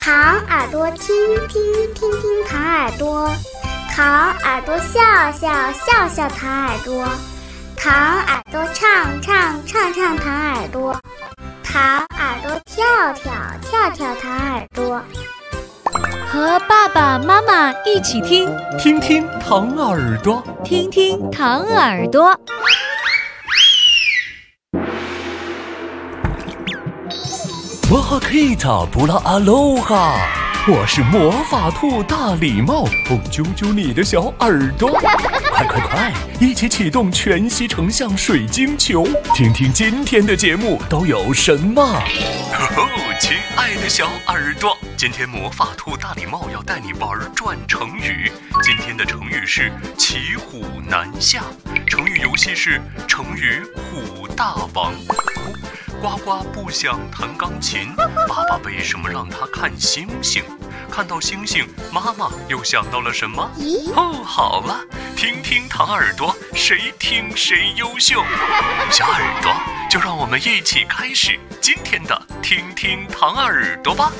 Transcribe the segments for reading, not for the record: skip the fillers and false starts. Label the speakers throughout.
Speaker 1: 糖耳朵听听听听糖耳朵，糖耳朵笑笑笑笑糖耳朵，糖耳朵唱唱唱唱糖耳朵，糖耳朵跳跳跳跳糖耳朵。
Speaker 2: 和爸爸妈妈一起听，
Speaker 3: 听听糖耳朵，
Speaker 2: 听听糖耳朵。
Speaker 3: 哇哈 Kita 布拉阿罗哈，我是魔法兔大礼帽，揪揪你的小耳朵，快快快，一起启动全息成像水晶球，听听今天的节目都有什么。亲爱的小耳朵，今天魔法兔大礼帽要带你玩转成语。今天的成语是骑虎难下，成语游戏是成语虎大王。呱呱不想弹钢琴，爸爸为什么让他看星星？看到星星，妈妈又想到了什么？好了，听听糖耳朵，谁听谁优秀。小耳朵，就让我们一起开始今天的听听糖耳朵吧。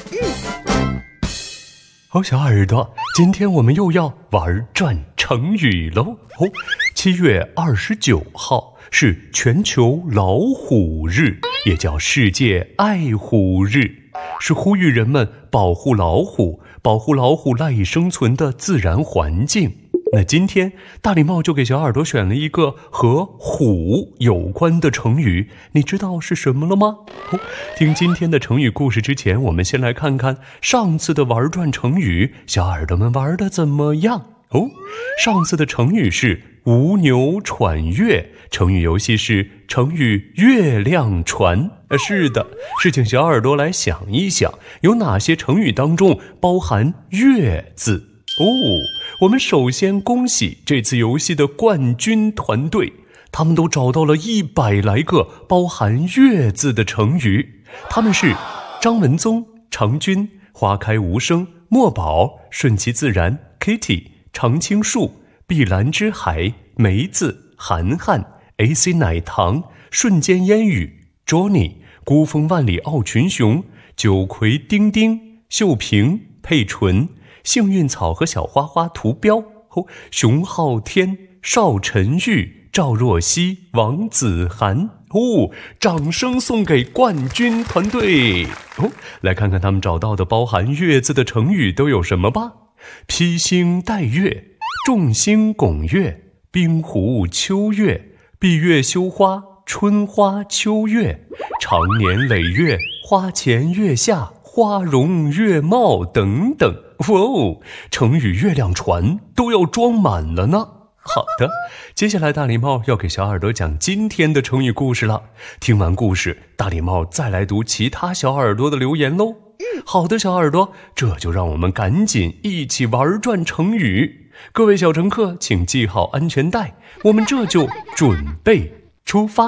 Speaker 3: 好，小耳朵，今天我们又要玩转成语喽。7月29号是全球老虎日，也叫世界爱虎日，是呼吁人们保护老虎，保护老虎赖以生存的自然环境。那今天大礼帽就给小耳朵选了一个和虎有关的成语，你知道是什么了吗？听今天的成语故事之前，我们先来看看上次的玩转成语，小耳朵们玩的怎么样？上次的成语是无牛喘月，成语游戏是成语月亮船。是的，是请小耳朵来想一想，有哪些成语当中包含月字。我们首先恭喜这次游戏的冠军团队，他们都找到了100来个包含月字的成语，他们是张文宗、常君、花开无声、墨宝、顺其自然、Kitty、常青树、碧蓝之海、梅子、涵涵、AC 奶糖、瞬间烟雨、Johnny、孤峰万里傲群雄、九葵丁丁、秀萍、佩纯、幸运草和小花花图标、熊昊天、邵晨玉、赵若曦、王子涵。掌声送给冠军团队。来看看他们找到的包含月字的成语都有什么吧。披星戴月、众星拱月、冰湖秋月、闭月羞花、春花秋月、长年累月、花前月下、花容月貌等等。成语月亮船都要装满了呢。好的，接下来大礼帽要给小耳朵讲今天的成语故事了。听完故事，大礼帽再来读其他小耳朵的留言喽。好的，小耳朵，这就让我们赶紧一起玩转成语。各位小乘客，请系好安全带，我们这就准备出发。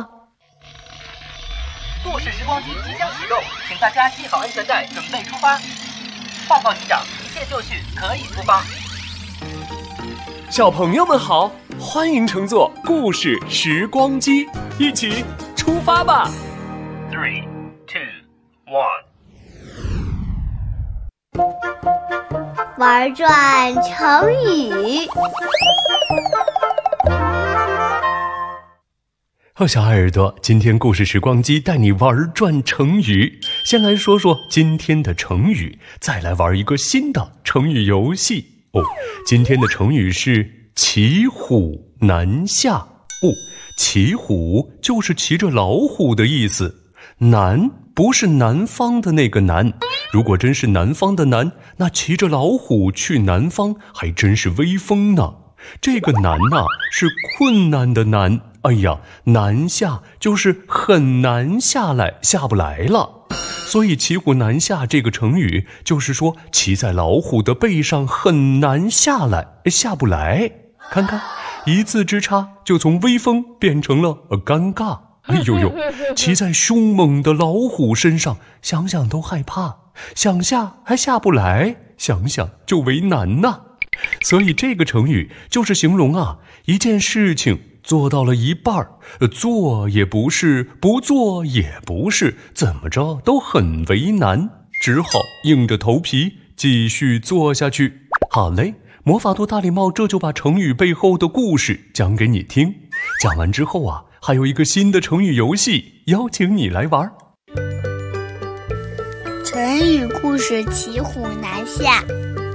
Speaker 4: 故事时光机即将启动，请大家系好安全带，准备出发。报告机长，一切就绪，可以出发。
Speaker 3: 小朋友们好，欢迎乘坐故事时光机，一起出发吧。
Speaker 4: 3、2、1。
Speaker 1: 玩转成语。
Speaker 3: 好，小耳朵，今天故事时光机带你玩转成语。先来说说今天的成语，再来玩一个新的成语游戏。今天的成语是骑虎难下。骑虎就是骑着老虎的意思，难不是南方的那个难，如果真是南方的难，那骑着老虎去南方还真是威风呢。这个难啊，是困难的难。难下就是很难下来，下不来了。所以骑虎难下这个成语就是说骑在老虎的背上很难下来，下不来。看看一字之差，就从威风变成了尴尬。骑在凶猛的老虎身上，想想都害怕，想下还下不来，想想就为难呐。所以这个成语就是形容一件事情做到了一半，做也不是，不做也不是，怎么着都很为难。 只好硬着头皮继续做下去。好嘞，魔法兔大礼帽这就把成语背后的故事讲给你听。讲完之后啊，还有一个新的成语游戏，邀请你来玩。
Speaker 1: 成语故事骑虎难下。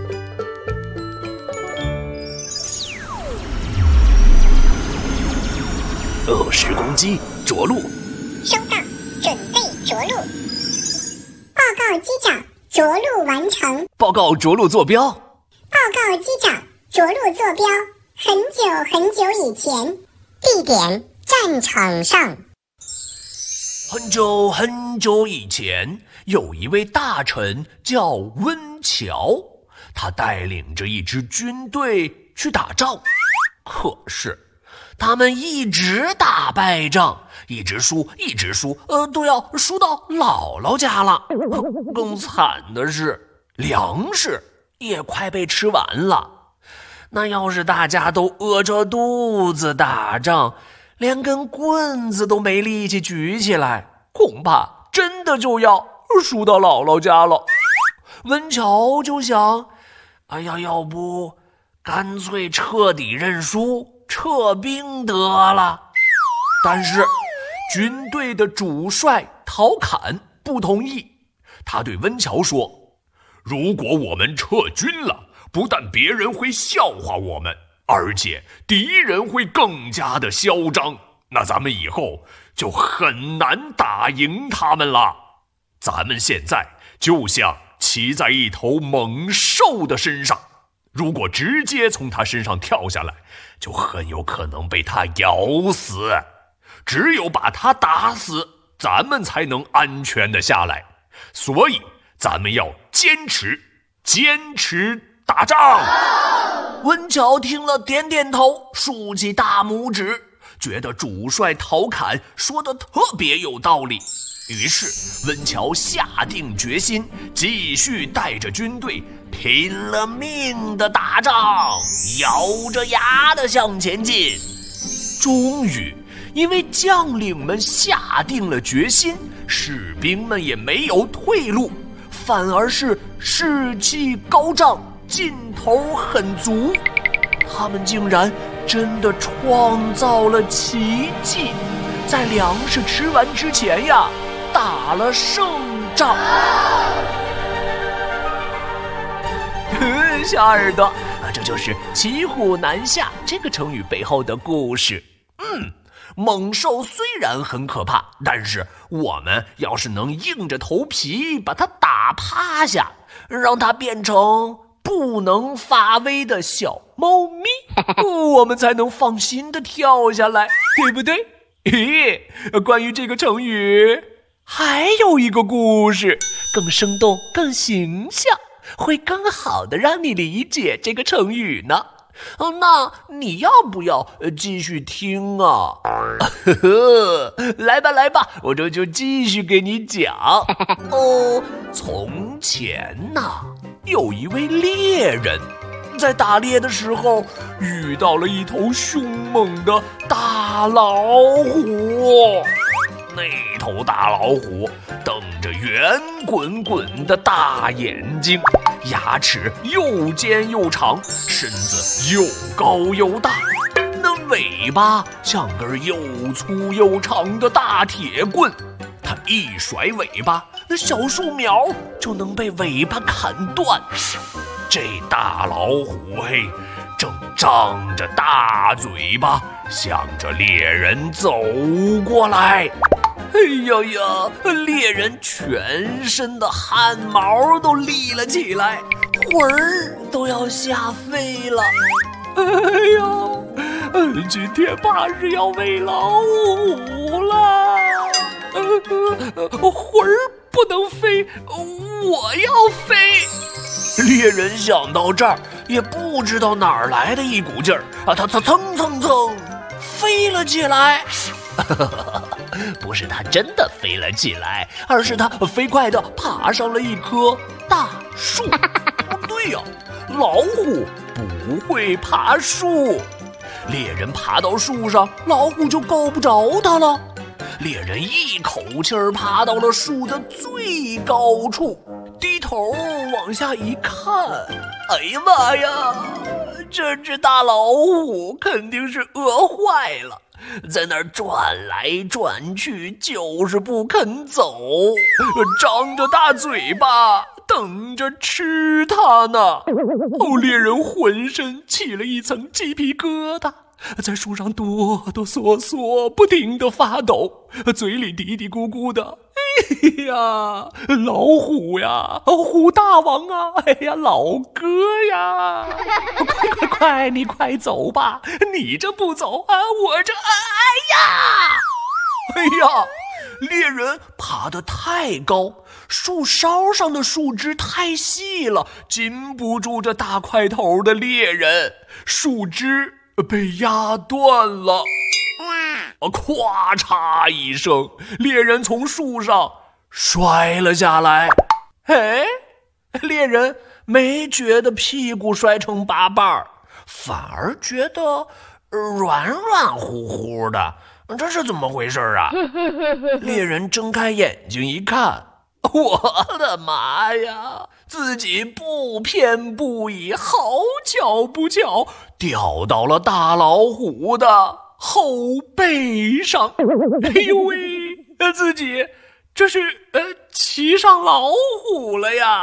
Speaker 3: 10公斤，着陆。
Speaker 5: 收到，准备着陆。报告机长，着陆完成。
Speaker 6: 报告着陆坐标。
Speaker 5: 报告机长，着陆坐标很久很久以前，地点战场上。
Speaker 6: 很久很久以前，有一位大臣叫温峤，他带领着一支军队去打仗，可是他们一直打败仗，一直输，都要输到姥姥家了。更惨的是，粮食也快被吃完了。那要是大家都饿着肚子打仗，连根棍子都没力气举起来，恐怕真的就要输到姥姥家了。温峤就想，哎呀，要不干脆彻底认输，撤兵得了。但是军队的主帅陶侃不同意，他对温峤说，
Speaker 3: 如果我们撤军了，不但别人会笑话我们，而且敌人会更加的嚣张，那咱们以后就很难打赢他们了。咱们现在就像骑在一头猛兽的身上，如果直接从他身上跳下来，就很有可能被他咬死。只有把他打死，咱们才能安全的下来。所以咱们要坚持打仗。
Speaker 6: 温峤听了点点头，竖起大拇指，觉得主帅陶侃说的特别有道理。于是温峤下定决心，继续带着军队拼了命的打仗，咬着牙的向前进。终于因为将领们下定了决心，士兵们也没有退路，反而是士气高涨，劲头很足。他们竟然真的创造了奇迹，在粮食吃完之前呀，打了胜仗。小耳朵，这就是骑虎难下这个成语背后的故事。猛兽虽然很可怕，但是我们要是能硬着头皮把它打趴下，让它变成不能发威的小猫咪，我们才能放心的跳下来，对不对？关于这个成语，还有一个故事，更生动、更形象，会更好的让你理解这个成语呢。那你要不要继续听啊？来吧，我这就继续给你讲。从前呢，有一位猎人，在打猎的时候遇到了一头凶猛的大老虎。那头大老虎瞪着圆滚滚的大眼睛，牙齿又尖又长，身子又高又大，那尾巴像根又粗又长的大铁棍。它一甩尾巴，那小树苗就能被尾巴砍断。这大老虎正张着大嘴巴向着猎人走过来。哎呀呀，猎人全身的汗毛都立了起来，魂儿都要吓飞了。哎呀，今天怕是要喂老虎了。魂儿不能飞，我要飞。猎人想到这儿，也不知道哪儿来的一股劲儿啊，他蹭飞了起来。不是他真的飞了起来，而是他飞快地爬上了一棵大树。对呀，老虎不会爬树，猎人爬到树上，老虎就够不着他了。猎人一口气儿爬到了树的最高处，第头往下一看，哎呀妈呀，这只大老虎肯定是饿坏了，在那儿转来转去，就是不肯走，张着大嘴巴等着吃它呢。猎人浑身起了一层鸡皮疙瘩，在树上哆哆嗦嗦不停地发抖，嘴里嘀嘀咕咕的，哎呀，老虎呀，虎大王啊，哎呀，老哥呀，快你快走吧，你这不走啊，我这哎呀，猎人爬得太高，树梢上的树枝太细了，禁不住这大块头的猎人，树枝被压断了。咵嚓一声，猎人从树上摔了下来。哎，猎人没觉得屁股摔成八瓣，反而觉得软软乎乎的，这是怎么回事啊？猎人睁开眼睛一看，我的妈呀，自己不偏不倚，好巧不巧掉到了大老虎的后背上。哎呦喂，自己这是骑上老虎了呀。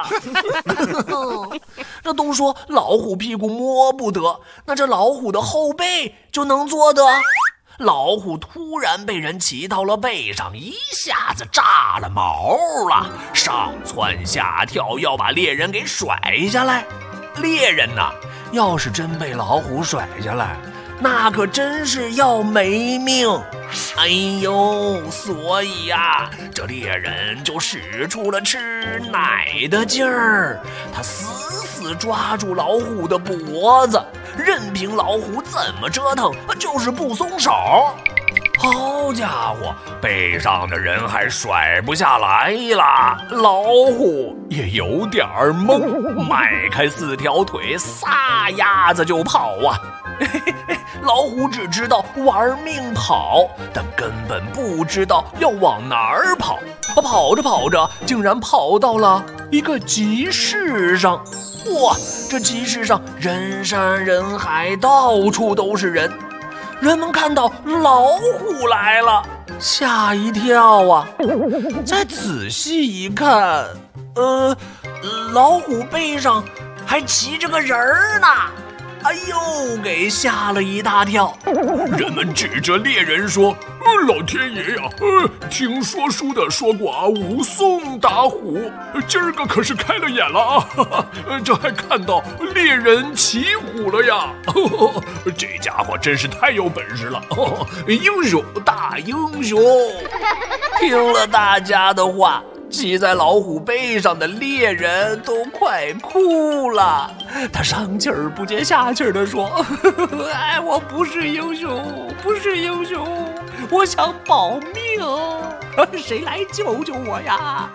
Speaker 6: 这都说老虎屁股摸不得，那这老虎的后背就能做得？老虎突然被人骑到了背上，一下子炸了毛了，上蹿下跳，要把猎人给甩下来。猎人呐，要是真被老虎甩下来，那可真是要没命。哎呦，所以呀，这猎人就使出了吃奶的劲儿，他死死抓住老虎的脖子，任凭老虎怎么折腾，就是不松手。好家伙，背上的人还甩不下来了，老虎也有点懵，迈开4条腿，撒丫子就跑啊！老虎只知道玩命跑，但根本不知道要往哪儿跑。跑着跑着，竟然跑到了一个集市上。哇，这集市上人山人海，到处都是人。人们看到老虎来了，吓一跳啊！再仔细一看，老虎背上还骑着个人儿呢。哎呦，给吓了一大跳！人们指着猎人说：“老天爷呀，听说书的说过啊，武松打虎，今儿个可是开了眼了啊！这还看到猎人骑虎了呀！这家伙真是太有本事了，英雄大英雄！”听了大家的话，骑在老虎背上的猎人都快哭了，他上气儿不接下气儿地说：“哎，我不是英雄，不是英雄，我想保命，谁来救救我呀？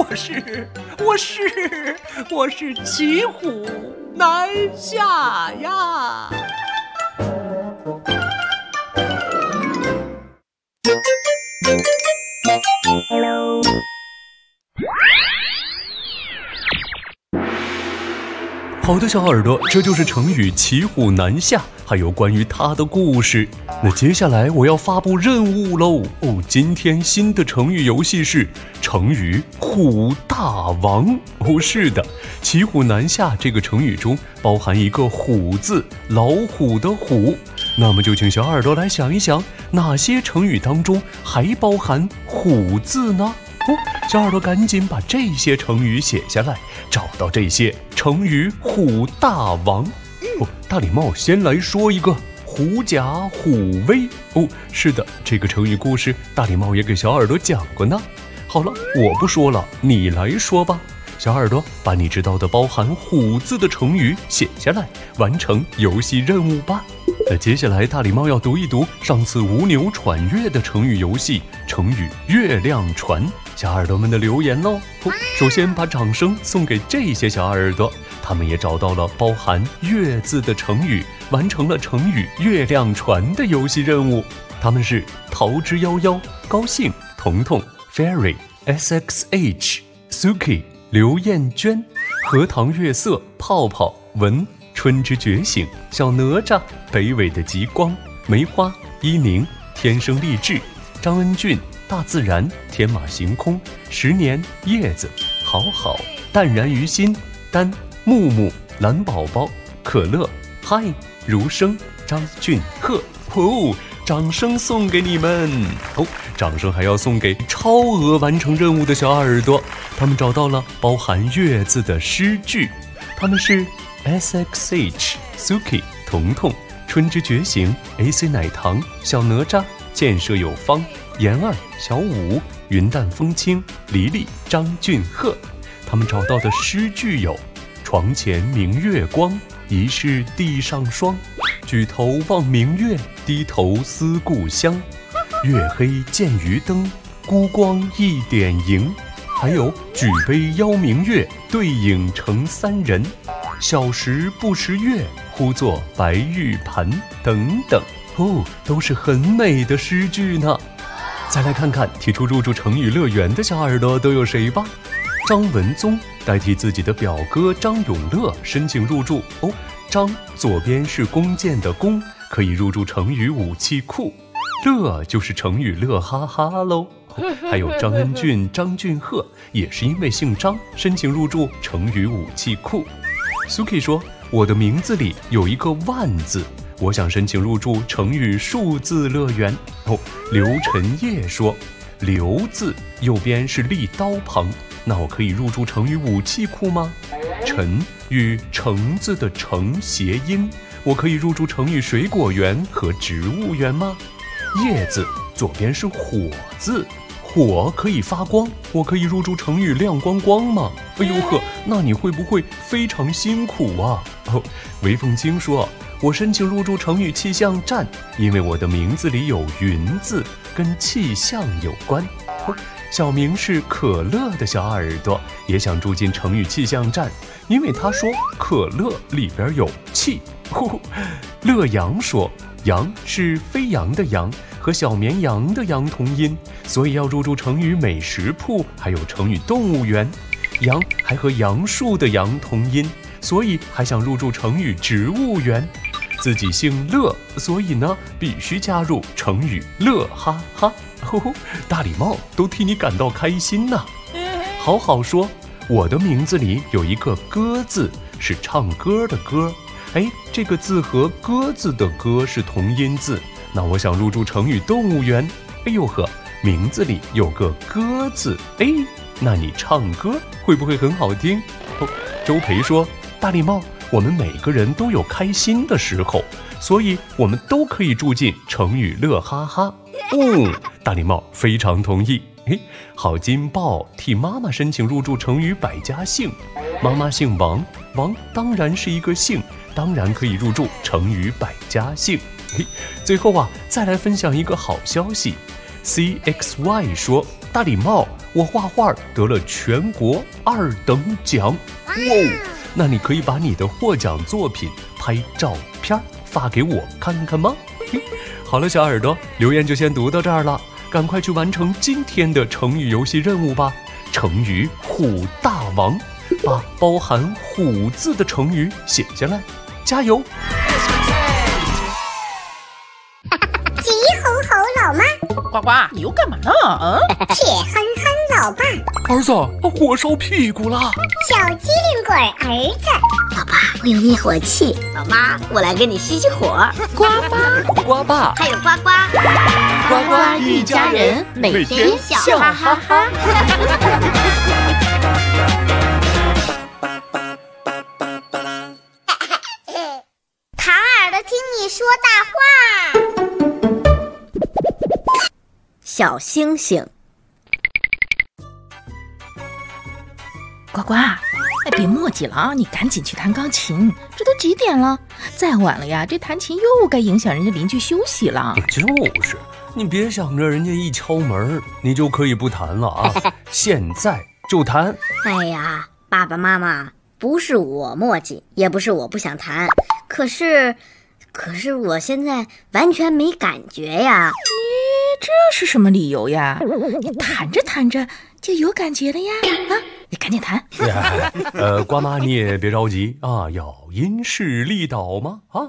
Speaker 6: 我是骑虎难下呀！”
Speaker 3: 好的，小耳朵，这就是成语骑虎难下，还有关于它的故事。那接下来我要发布任务喽！今天新的成语游戏是成语虎大王。是的，骑虎难下这个成语中包含一个虎字，老虎的虎。那么就请小耳朵来想一想，哪些成语当中还包含虎字呢？小耳朵赶紧把这些成语写下来，找到这些成语虎大王。大礼帽先来说一个狐假虎威。是的，这个成语故事大礼帽也给小耳朵讲过呢。好了，我不说了，你来说吧。小耳朵把你知道的包含虎字的成语写下来，完成游戏任务吧。那接下来大礼帽要读一读上次无牛传月的成语游戏成语月亮船小耳朵们的留言喽。首先把掌声送给这些小耳朵，他们也找到了包含月字的成语，完成了成语月亮船的游戏任务。他们是桃之夭夭、高兴、彤彤、Fairy、SXH、Suki、 刘艳娟、荷塘月色、泡泡、文、春之觉醒、小哪吒、北纬的极光、梅花、一鸣、天生丽质、张恩俊、大自然、天马行空、10年、叶子、好好、淡然于心、丹、木木、蓝宝宝、可乐、嗨、如生、张俊鹤。掌声送给你们掌声还要送给超额完成任务的小耳朵，他们找到了包含月字的诗句，他们是 SXH、 Suki、 彤彤、春之觉醒、 AC 奶糖、小哪吒、建设有方、妍儿、小五、云淡风轻、黎黎、张俊鹤。他们找到的诗句有：床前明月光，疑是地上霜，举头望明月，低头思故乡，月黑见鱼灯，孤光一点萤。还有举杯邀明月，对影成3人，小时不识月，呼作白玉盘等等。都是很美的诗句呢。再来看看提出入住成语乐园的小耳朵都有谁吧。张文宗代替自己的表哥张永乐申请入住张左边是弓箭的弓，可以入住成语武器库，乐就是成语乐哈哈喽。还有张恩俊、张俊鹤也是因为姓张申请入住成语武器库。Suki 说，我的名字里有一个万字，我想申请入住成语数字乐园。刘晨叶说，刘字右边是立刀旁，那我可以入住成语武器库吗？陈与橙字的橙谐音，我可以入住成语水果园和植物园吗？叶字左边是火字，火可以发光，我可以入住成语亮光光吗？哎呦呵，那你会不会非常辛苦啊？韦凤清说，我申请入住成语气象站，因为我的名字里有云字，跟气象有关。小明是可乐的小耳朵，也想住进成语气象站，因为他说可乐里边有气。乐阳说，羊是飞扬的羊，和小绵羊的羊同音，所以要入住成语美食铺，还有成语动物园。杨还和杨树的杨同音，所以还想入住成语植物园。自己姓乐，所以呢必须加入成语乐哈哈。大礼帽都替你感到开心呐。好好说，我的名字里有一个歌字，是唱歌的歌。这个字和鸽子的鸽是同音字，那我想入住成语动物园。哎呦呵，名字里有个歌字，那你唱歌会不会很好听？周培说，大礼帽，我们每个人都有开心的时候，所以我们都可以住进成语乐哈哈。大礼帽非常同意。郝金豹替妈妈申请入住成语百家姓，妈妈姓王，王当然是一个姓，当然可以入住成语百家姓。最后再来分享一个好消息。CXY 说，大礼帽，我画画得了全国2等奖。那你可以把你的获奖作品拍照片发给我看看吗？好了，小耳朵，留言就先读到这儿了，赶快去完成今天的成语游戏任务吧。成语虎大王，把包含虎字的成语写下来，加油！
Speaker 5: 急吼吼老妈，
Speaker 7: 呱呱，你又干嘛呢？
Speaker 5: 铁憨憨老爸，
Speaker 6: 儿子，火烧屁股了。
Speaker 5: 小机灵鬼儿子，
Speaker 8: 老爸，我有灭火器。老妈，我来给你熄熄火。
Speaker 7: 呱妈，
Speaker 6: 呱爸，
Speaker 8: 还有呱呱，
Speaker 2: 呱呱一家人，每天笑哈哈哈。
Speaker 1: 唐耳朵听你说大话。
Speaker 8: 小星星。
Speaker 7: 呱呱，别磨叽了啊！你赶紧去弹钢琴，这都几点了？再晚了呀，这弹琴又该影响人家邻居休息了。
Speaker 3: 就是，你别想着人家一敲门你就可以不弹了啊！现在就弹。
Speaker 8: 哎呀，爸爸妈妈，不是我磨叽，也不是我不想弹，可是我现在完全没感觉呀。
Speaker 7: 你这是什么理由呀？你弹着弹着就有感觉了呀？ 你赶紧弹。
Speaker 3: 瓜妈你也别着急啊，要因势利导吗？啊，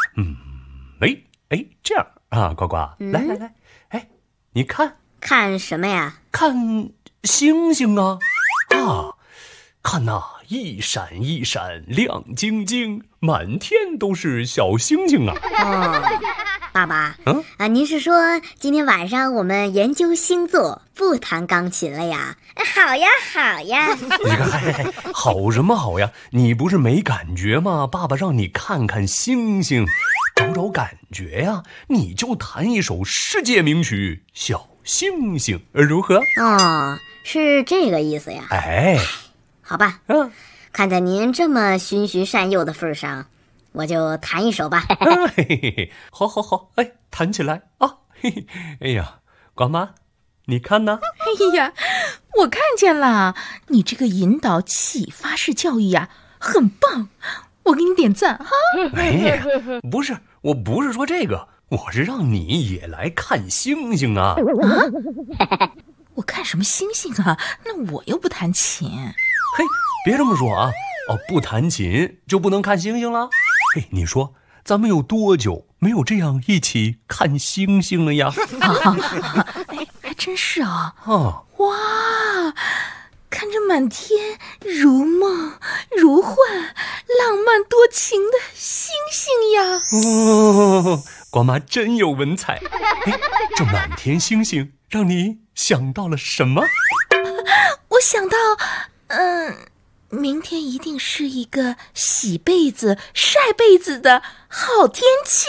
Speaker 3: 这样啊，呱呱，来，你
Speaker 8: 看什么呀？
Speaker 3: 看星星啊，看呐，一闪一闪亮晶晶，满天都是小星星啊。
Speaker 8: 爸爸，您是说今天晚上我们研究星座，不弹钢琴了呀？好呀。
Speaker 3: 你看，好什么好呀？你不是没感觉吗？爸爸让你看看星星，找感觉呀。你就弹一首世界名曲《小星星》，如何？
Speaker 8: 是这个意思呀。好吧，看在您这么循循善诱的份上，我就弹一首吧。
Speaker 3: 好，弹起来啊！哎呀，瓜妈，你看呢？
Speaker 7: 哎呀，我看见了，你这个引导启发式教育呀，很棒，我给你点赞哈。
Speaker 3: 不是，我不是说这个，我是让你也来看星星啊。
Speaker 7: 我看什么星星啊？那我又不弹琴。
Speaker 3: 别这么说啊！不弹琴就不能看星星了？你说咱们有多久没有这样一起看星星了呀？
Speaker 7: 还真是啊！
Speaker 3: 哇，
Speaker 7: 看着满天如梦如幻、浪漫多情的星星呀！
Speaker 3: 瓜妈真有文采。这满天星星让你想到了什么？
Speaker 7: 我想到，明天一定是一个洗被子、晒被子的好天气。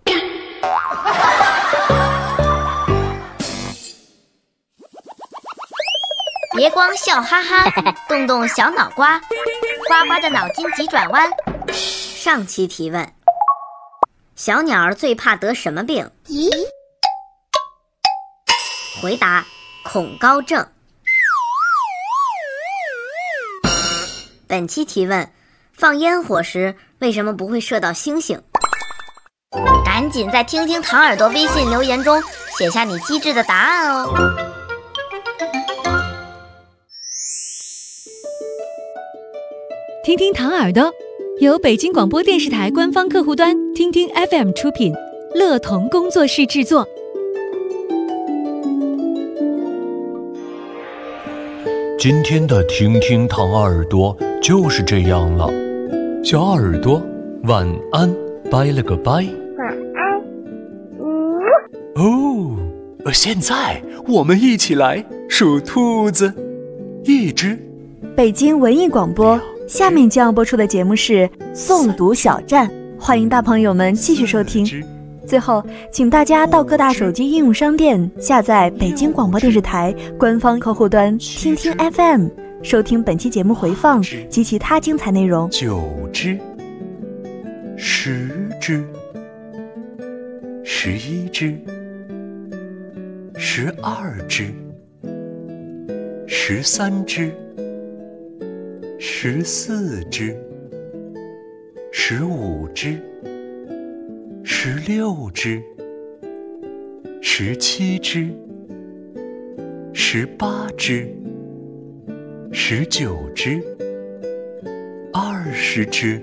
Speaker 8: 别光笑哈哈，动动小脑瓜，呱呱的脑筋急转弯。上期提问：小鸟最怕得什么病？回答：恐高症。本期提问：放烟火时为什么不会射到星星？赶紧在听听糖耳朵微信留言中写下你机智的答案哦。
Speaker 9: 听听糖耳朵由北京广播电视台官方客户端听听 FM 出品，乐童工作室制作。
Speaker 3: 今天的听听糖耳朵就是这样了，小耳朵晚安，拜了个拜。
Speaker 1: 晚安。
Speaker 3: 现在我们一起来数兔子，一只。
Speaker 10: 北京文艺广播，下面将要播出的节目是诵读小站，欢迎大朋友们继续收听。最后，请大家到各大手机应用商店下载北京广播电视台官方客户端听听 FM， 收听本期节目回放及其他精彩内容。
Speaker 3: 9只，10只，11只，12只，13只，14只，15只，16只，17只，18只，19只，20只。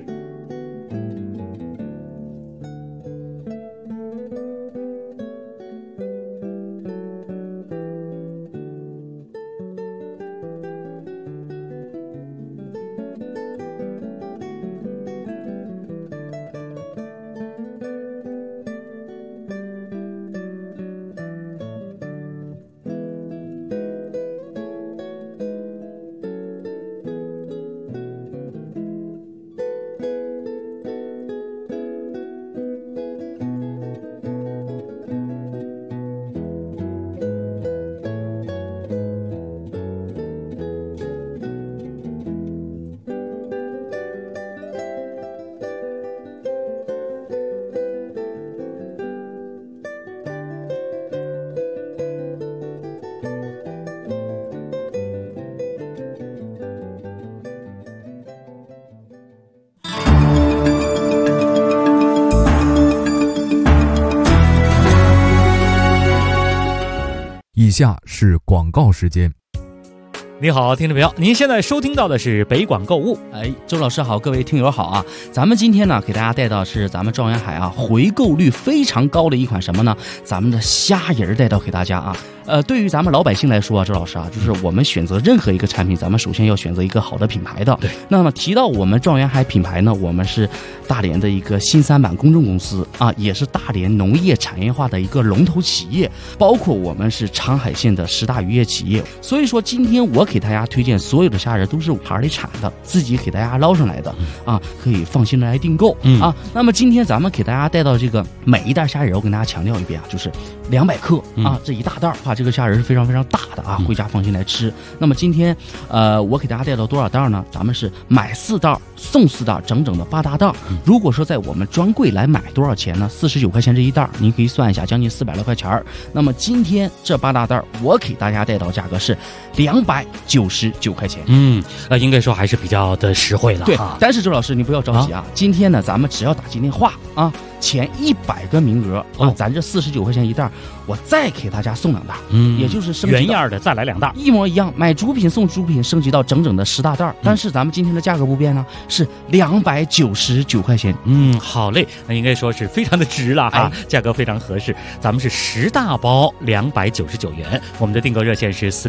Speaker 11: 以下是广告时间。 你好，听众朋友，您现在收听到的是北广购物。
Speaker 12: 周老师好，各位听友好啊！咱们今天呢，给大家带到是咱们状元海啊，回购率非常高的一款什么呢？咱们的虾仁带到给大家啊。对于咱们老百姓来说啊，周老师啊，就是我们选择任何一个产品，咱们首先要选择一个好的品牌的。
Speaker 11: 对。
Speaker 12: 那么提到我们状元海品牌呢，我们是大连的一个新三板公证公司啊，也是大连农业产业化的一个龙头企业，包括我们是长海县的10大渔业企业。所以说，今天我给大家推荐所有的虾仁都是海里产的，自己给大家捞上来的啊，可以放心的来订购啊。那么今天咱们给大家带到这个每一袋虾仁，我跟大家强调一遍啊，就是200克啊，这一大袋啊，这个虾仁是非常非常大的啊，回家放心来吃。那么今天我给大家带到多少袋呢？咱们是买4袋送4袋，整整的8大袋。如果说在我们专柜来买多少钱呢？49块钱这一袋，您可以算一下，将近400来块钱。那么今天这8大袋，我给大家带到价格是299块钱。
Speaker 11: 应该说还是比较的实惠了。
Speaker 12: 对，但是周老师你不要着急啊，今天呢咱们只要打进电话啊，前100个名额啊，咱这49块钱一袋，我再给大家送2袋，也就是升级
Speaker 11: 原样的再来2袋，
Speaker 12: 一模一样，买主品送主品，升级到整整的10大袋。但是咱们今天的价格不变呢，是299块钱。
Speaker 11: 好嘞，那应该说是非常的值了哈，价格非常合适。咱们是10大包299元，我们的订购热线是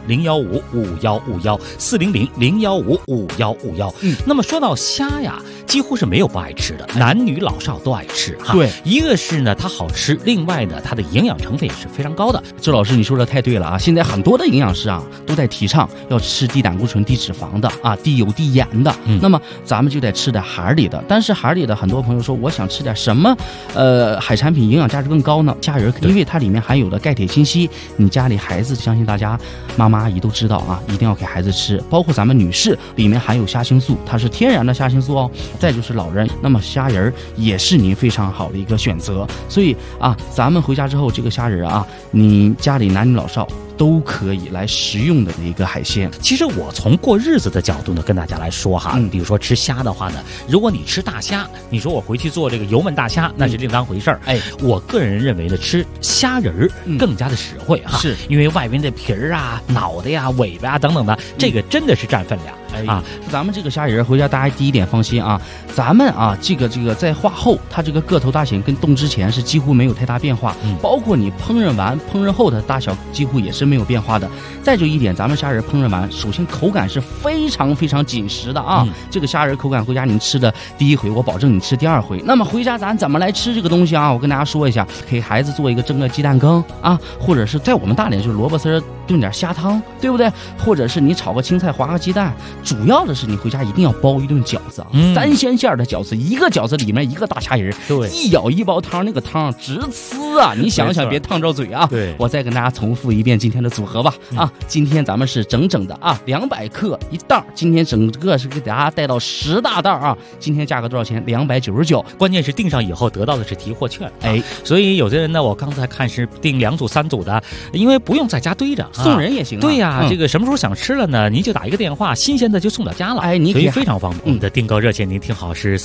Speaker 11: 400-015-5151，400-015-5151。那么说到虾呀，几乎是没有不爱吃的，男女老少都爱吃哈。
Speaker 12: 对，
Speaker 11: 一个是呢它好吃，另外呢它的营养成分也是非常高的。
Speaker 12: 周老师你说的太对了啊！现在很多的营养师啊都在提倡要吃低胆固醇、低脂肪的啊，低油、低盐的。那么咱们就得吃点海里的。但是海里的很多朋友说，我想吃点什么海产品营养价值更高呢？虾仁，因为它里面含有的钙、铁、锌、硒，你家里孩子相信大家妈妈阿姨都知道啊，一定要给孩子吃。包括咱们女士里面含有虾青素，它是天然的虾青素哦。再就是老人，那么虾仁也是您非常好的一个选择。所以啊，咱们回家之后这个虾仁啊，你家里男女老少都可以来食用的一个海鲜。
Speaker 11: 其实我从过日子的角度呢，跟大家来说哈，比如说吃虾的话呢，如果你吃大虾，你说我回去做这个油焖大虾，那是另当回事儿。我个人认为呢，吃虾仁更加的实惠哈，是因为外边的皮儿啊、脑袋呀、尾巴啊等等的，这个真的是占分量。
Speaker 12: 咱们这个虾仁回家大家第一点放心啊，咱们啊这个在化后，它这个个头大小跟冻之前是几乎没有太大变化，包括你烹饪完烹饪后的大小几乎也是没有变化的。再就一点，咱们虾仁烹饪完，首先口感是非常非常紧实的啊，这个虾仁口感回家你吃的第一回，我保证你吃第2回。那么回家咱怎么来吃这个东西啊？我跟大家说一下，给孩子做一个蒸个鸡蛋羹啊，或者是在我们大连就是萝卜丝炖点虾汤，对不对？或者是你炒个青菜划个鸡蛋。主要的是你回家一定要包一顿饺子啊，3鲜馅的饺子，一个饺子里面一个大虾仁，对，一舀一包汤，那个汤直呲啊！你想想别烫着嘴啊！对，我再跟大家重复一遍今天的组合吧啊！今天咱们是整整的啊200克一袋，今天整个是给大家带到10大袋啊！今天价格多少钱？299。
Speaker 11: 关键是订上以后得到的是提货券，所以有的人呢，我刚才看是订2组3组的，因为不用在家堆着，
Speaker 12: 送人也行。
Speaker 11: 对呀，这个什么时候想吃了呢？您就打一个电话，新鲜的就送到家了。所以非常方便。我们的订购热线您听好是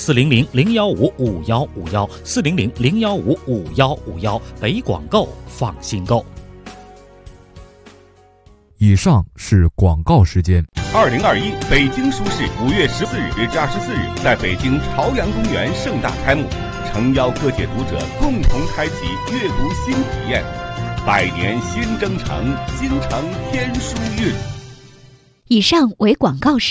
Speaker 11: 400-015-5151，400-015-5151，北广购放心购。
Speaker 13: 以上是广告时间。
Speaker 14: 2021北京书市5月14日至24日在北京朝阳公园盛大开幕，诚邀各界读者共同开启阅读新体验。百年新征程，京城天书韵。
Speaker 9: 以上为广告时